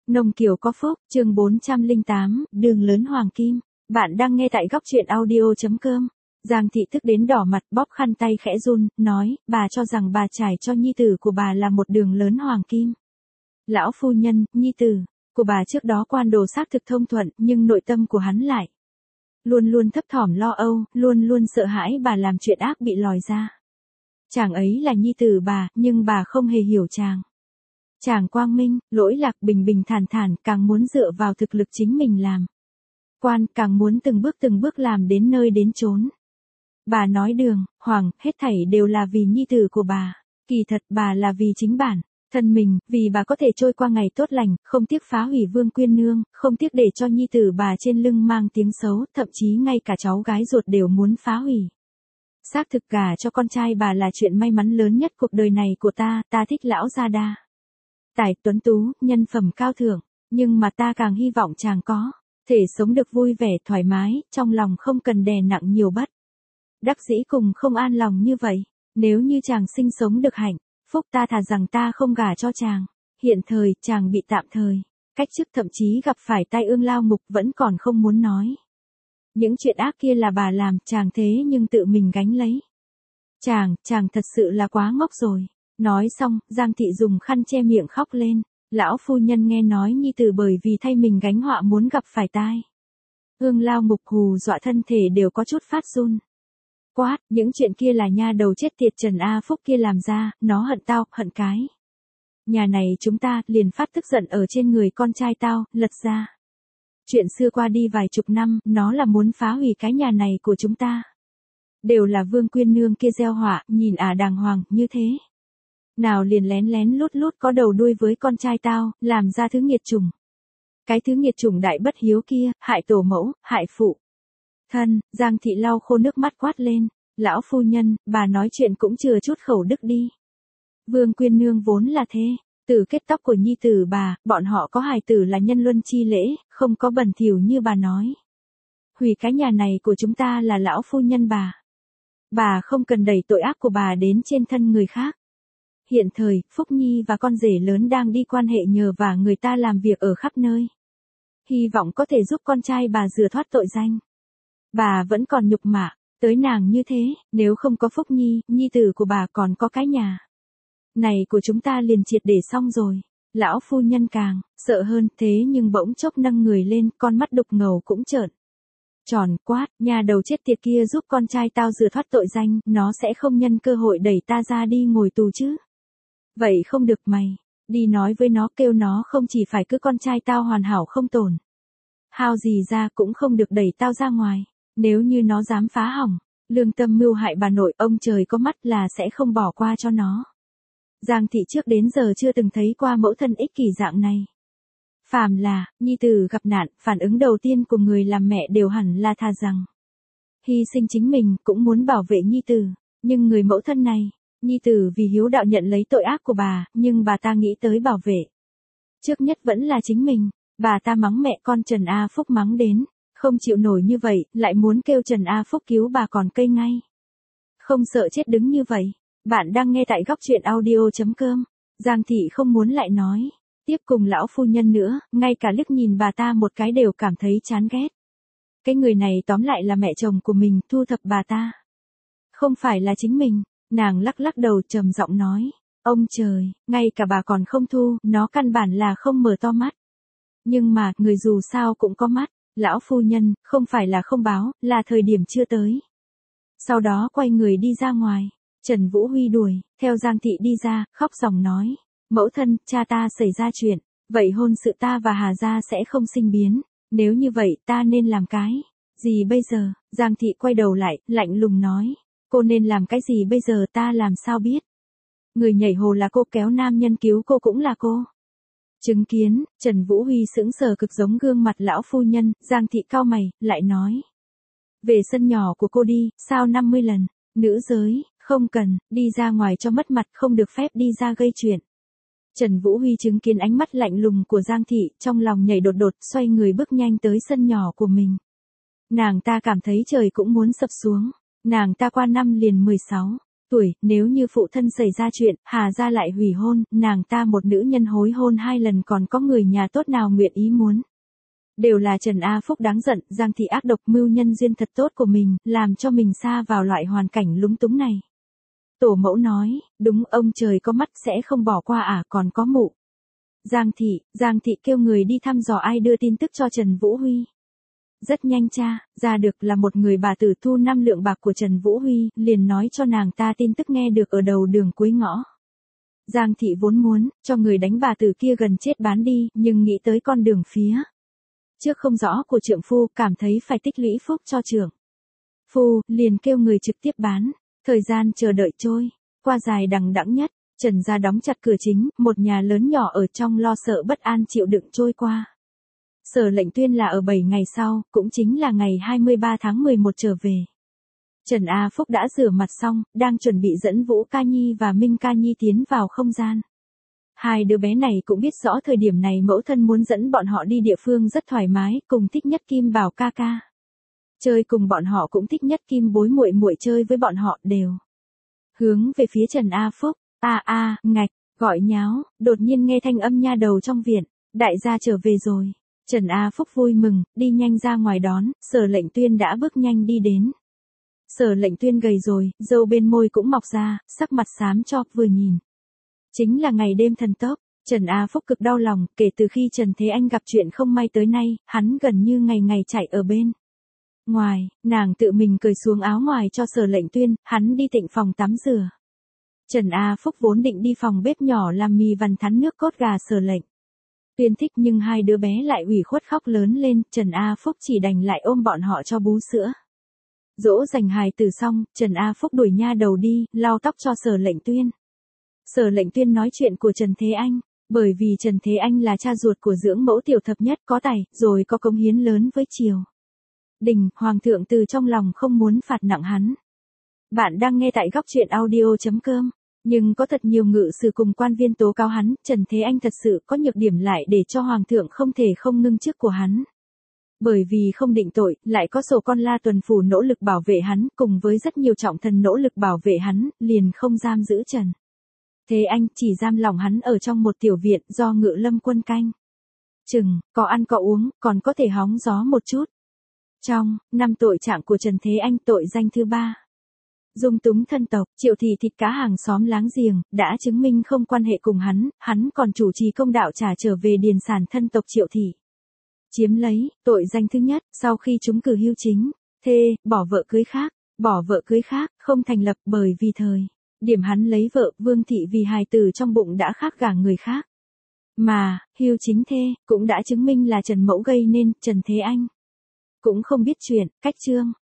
Nông Kiều có phúc, chương 408, đường lớn Hoàng Kim. Bạn đang nghe tại góc truyện audio.com. Giang thị tức đến đỏ mặt bóp khăn tay khẽ run, nói, bà cho rằng bà trải cho nhi tử của bà là một đường lớn Hoàng Kim. Lão phu nhân, nhi tử của bà trước đó quan đồ xác thực thông thuận, nhưng nội tâm của hắn lại luôn luôn thấp thỏm lo âu, luôn luôn sợ hãi bà làm chuyện ác bị lòi ra. Chàng ấy là nhi tử bà, nhưng bà không hề hiểu chàng. Chàng quang minh, lỗi lạc, bình bình thản thản, càng muốn dựa vào thực lực chính mình làm quan, càng muốn từng bước làm đến nơi đến chốn. Bà nói đường, hoàng, hết thảy đều là vì nhi tử của bà. Kỳ thật bà là vì chính bản thân mình, vì bà có thể trôi qua ngày tốt lành, không tiếc phá hủy Vương Quyên Nương, không tiếc để cho nhi tử bà trên lưng mang tiếng xấu, thậm chí ngay cả cháu gái ruột đều muốn phá hủy. Xác thực gả cho con trai bà là chuyện may mắn lớn nhất cuộc đời này của ta thích lão gia đa. Tài tuấn tú, nhân phẩm cao thượng, nhưng mà ta càng hy vọng chàng có thể sống được vui vẻ thoải mái, trong lòng không cần đè nặng nhiều bất đắc dĩ cùng không an lòng như vậy. Nếu như chàng sinh sống được hạnh phúc, ta thà rằng ta không gả cho chàng. Hiện thời, chàng bị tạm thời cách chức, thậm chí gặp phải tai ương lao ngục, vẫn còn không muốn nói. Những chuyện ác kia là bà làm, chàng thế nhưng tự mình gánh lấy. Chàng thật sự là quá ngốc rồi. Nói xong, Giang thị dùng khăn che miệng khóc lên. Lão phu nhân nghe nói nhi tử bởi vì thay mình gánh họa muốn gặp phải tai ương lao ngục, hù dọa thân thể đều có chút phát run. Quát, những chuyện kia là nha đầu chết tiệt Trần A Phúc kia làm ra, nó hận tao, hận cái nhà này chúng ta, liền phát tức giận ở trên người con trai tao, lật ra chuyện xưa qua đi vài chục năm, nó là muốn phá hủy cái nhà này của chúng ta. Đều là Vương Quyên Nương kia gieo họa, nhìn đàng hoàng như thế nào liền lén lén lút lút có đầu đuôi với con trai tao, làm ra thứ nghiệt chủng. Cái thứ nghiệt chủng đại bất hiếu kia, hại tổ mẫu, hại phụ thân. Giang thị lau khô nước mắt quát lên, lão phu nhân, bà nói chuyện cũng chừa chút khẩu đức đi. Vương Quyên Nương vốn là thế tử kết tóc của nhi tử bà, bọn họ có hài tử là nhân luân chi lễ, không có bẩn thỉu như bà nói. Hủy cái nhà này của chúng ta là lão phu nhân bà không cần đẩy tội ác của bà đến trên thân người khác. Hiện thời, Phúc Nhi và con rể lớn đang đi quan hệ nhờ vả người ta làm việc ở khắp nơi. Hy vọng có thể giúp con trai bà rửa thoát tội danh. Bà vẫn còn nhục mạ tới nàng như thế, nếu không có Phúc Nhi, nhi tử của bà còn có cái nhà này của chúng ta liền triệt để xong rồi. Lão phu nhân càng sợ hơn, thế nhưng bỗng chốc nâng người lên, con mắt đục ngầu cũng trợn tròn, quát, nhà đầu chết tiệt kia giúp con trai tao rửa thoát tội danh, nó sẽ không nhân cơ hội đẩy ta ra đi ngồi tù chứ. Vậy không được, mày đi nói với nó, kêu nó không chỉ phải cứ con trai tao hoàn hảo không tổn hao gì ra, cũng không được đẩy tao ra ngoài. Nếu như nó dám phá hỏng lương tâm mưu hại bà nội, ông trời có mắt là sẽ không bỏ qua cho nó. Giang thị trước đến giờ chưa từng thấy qua mẫu thân ích kỷ dạng này. Phàm là nhi tử gặp nạn, phản ứng đầu tiên của người làm mẹ đều hẳn là thà rằng hy sinh chính mình, cũng muốn bảo vệ nhi tử. Nhưng người mẫu thân này, nhi tử vì hiếu đạo nhận lấy tội ác của bà, nhưng bà ta nghĩ tới bảo vệ trước nhất vẫn là chính mình. Bà ta mắng mẹ con Trần A Phúc mắng đến không chịu nổi như vậy, lại muốn kêu Trần A Phúc cứu bà còn cây ngay. Không sợ chết đứng như vậy. Bạn đang nghe tại góc truyện audio.com. Giang thị không muốn lại nói tiếp cùng lão phu nhân nữa, ngay cả liếc nhìn bà ta một cái đều cảm thấy chán ghét. Cái người này tóm lại là mẹ chồng của mình, thu thập bà ta không phải là chính mình. Nàng lắc lắc đầu trầm giọng nói, ông trời, ngay cả bà còn không thu, nó căn bản là không mở to mắt. Nhưng mà, người dù sao cũng có mắt. Lão phu nhân, không phải là không báo, là thời điểm chưa tới. Sau đó quay người đi ra ngoài. Trần Vũ Huy đuổi theo Giang thị đi ra, khóc ròng nói, mẫu thân, cha ta xảy ra chuyện, vậy hôn sự ta và Hà gia sẽ không sinh biến. Nếu như vậy, ta nên làm cái gì bây giờ? Giang thị quay đầu lại, lạnh lùng nói, cô nên làm cái gì bây giờ, ta làm sao biết? Người nhảy hồ là cô, kéo nam nhân cứu cô cũng là cô. Chứng kiến, Trần Vũ Huy sững sờ cực giống gương mặt lão phu nhân. Giang thị cau mày, lại nói, về sân nhỏ của cô đi, sao 50 lần, nữ giới, không cần, đi ra ngoài cho mất mặt, không được phép đi ra gây chuyện. Trần Vũ Huy chứng kiến ánh mắt lạnh lùng của Giang thị, trong lòng nhảy đột đột, xoay người bước nhanh tới sân nhỏ của mình. Nàng ta cảm thấy trời cũng muốn sập xuống. Nàng ta qua năm liền 16, tuổi, nếu như phụ thân xảy ra chuyện, Hà gia lại hủy hôn, nàng ta một nữ nhân hối hôn 2 lần còn có người nhà tốt nào nguyện ý muốn. Đều là Trần A Phúc đáng giận, Giang thị ác độc mưu nhân duyên thật tốt của mình, làm cho mình sa vào loại hoàn cảnh lúng túng này. Tổ mẫu nói, đúng, ông trời có mắt sẽ không bỏ qua còn có mụ. Giang thị kêu người đi thăm dò ai đưa tin tức cho Trần Vũ Huy. Rất nhanh ra được là một người bà tử thu 5 lượng bạc của Trần Vũ Huy, liền nói cho nàng ta tin tức nghe được ở đầu đường cuối ngõ. Giang thị vốn muốn cho người đánh bà tử kia gần chết bán đi, nhưng nghĩ tới con đường phía trước không rõ của trượng phu, cảm thấy phải tích lũy phúc cho trượng phu, liền kêu người trực tiếp bán. Thời gian chờ đợi trôi qua dài đằng đẵng nhất, Trần gia đóng chặt cửa chính, một nhà lớn nhỏ ở trong lo sợ bất an chịu đựng trôi qua. Sở Lệnh Tuyên là ở 7 ngày sau, cũng chính là ngày 23 tháng 11 trở về. Trần A Phúc đã rửa mặt xong, đang chuẩn bị dẫn Vũ Ca Nhi và Minh Ca Nhi tiến vào không gian. Hai đứa bé này cũng biết rõ thời điểm này mẫu thân muốn dẫn bọn họ đi địa phương rất thoải mái, cùng thích nhất Kim Bảo ca ca. Chơi cùng bọn họ cũng thích nhất Kim Bối muội muội chơi với bọn họ đều. Hướng về phía Trần A Phúc, ngạch, gọi nháo, đột nhiên nghe thanh âm nha đầu trong viện, đại gia trở về rồi. Trần A Phúc vui mừng, đi nhanh ra ngoài đón, Sở Lệnh Tuyên đã bước nhanh đi đến. Sở Lệnh Tuyên gầy rồi, râu bên môi cũng mọc ra, sắc mặt xám cho, vừa nhìn. Chính là ngày đêm thần tốc, Trần A Phúc cực đau lòng, kể từ khi Trần Thế Anh gặp chuyện không may tới nay, hắn gần như ngày ngày chạy ở bên ngoài, nàng tự mình cởi xuống áo ngoài cho Sở Lệnh Tuyên, hắn đi tịnh phòng tắm rửa. Trần A Phúc vốn định đi phòng bếp nhỏ làm mì vằn thắn nước cốt gà Sở Lệnh Tuyên thích, nhưng hai đứa bé lại ủy khuất khóc lớn lên, Trần A Phúc chỉ đành lại ôm bọn họ cho bú sữa. Dỗ dành hài tử xong, Trần A Phúc đuổi nha đầu đi, lau tóc cho Sở Lệnh Tuyên. Sở Lệnh Tuyên nói chuyện của Trần Thế Anh, bởi vì Trần Thế Anh là cha ruột của dưỡng mẫu tiểu thập nhất, có tài, rồi có cống hiến lớn với triều đình, hoàng thượng từ trong lòng không muốn phạt nặng hắn. Bạn đang nghe tại góc truyện audio.com. Nhưng có thật nhiều ngự sử cùng quan viên tố cáo hắn, Trần Thế Anh thật sự có nhược điểm lại để cho hoàng thượng không thể không ngưng chức của hắn. Bởi vì không định tội, lại có sổ con La Tuần Phủ nỗ lực bảo vệ hắn, cùng với rất nhiều trọng thần nỗ lực bảo vệ hắn, liền không giam giữ Trần Thế Anh, chỉ giam lỏng hắn ở trong một tiểu viện do Ngự Lâm quân canh chừng, có ăn có uống, còn có thể hóng gió một chút. Trong 5 tội trạng của Trần Thế Anh, tội danh thứ 3. Dung túng thân tộc, Triệu thị thịt cá hàng xóm láng giềng, đã chứng minh không quan hệ cùng hắn còn chủ trì công đạo trả trở về điền sản thân tộc Triệu thị. Chiếm lấy, tội danh thứ nhất, sau khi trúng cử hưu chính, thê, bỏ vợ cưới khác, không thành lập, bởi vì thời điểm hắn lấy vợ, Vương thị vì hài tử trong bụng đã khác gả người khác. Mà, hưu chính thê, cũng đã chứng minh là Trần Mẫu gây nên, Trần Thế Anh cũng không biết chuyện, cách chương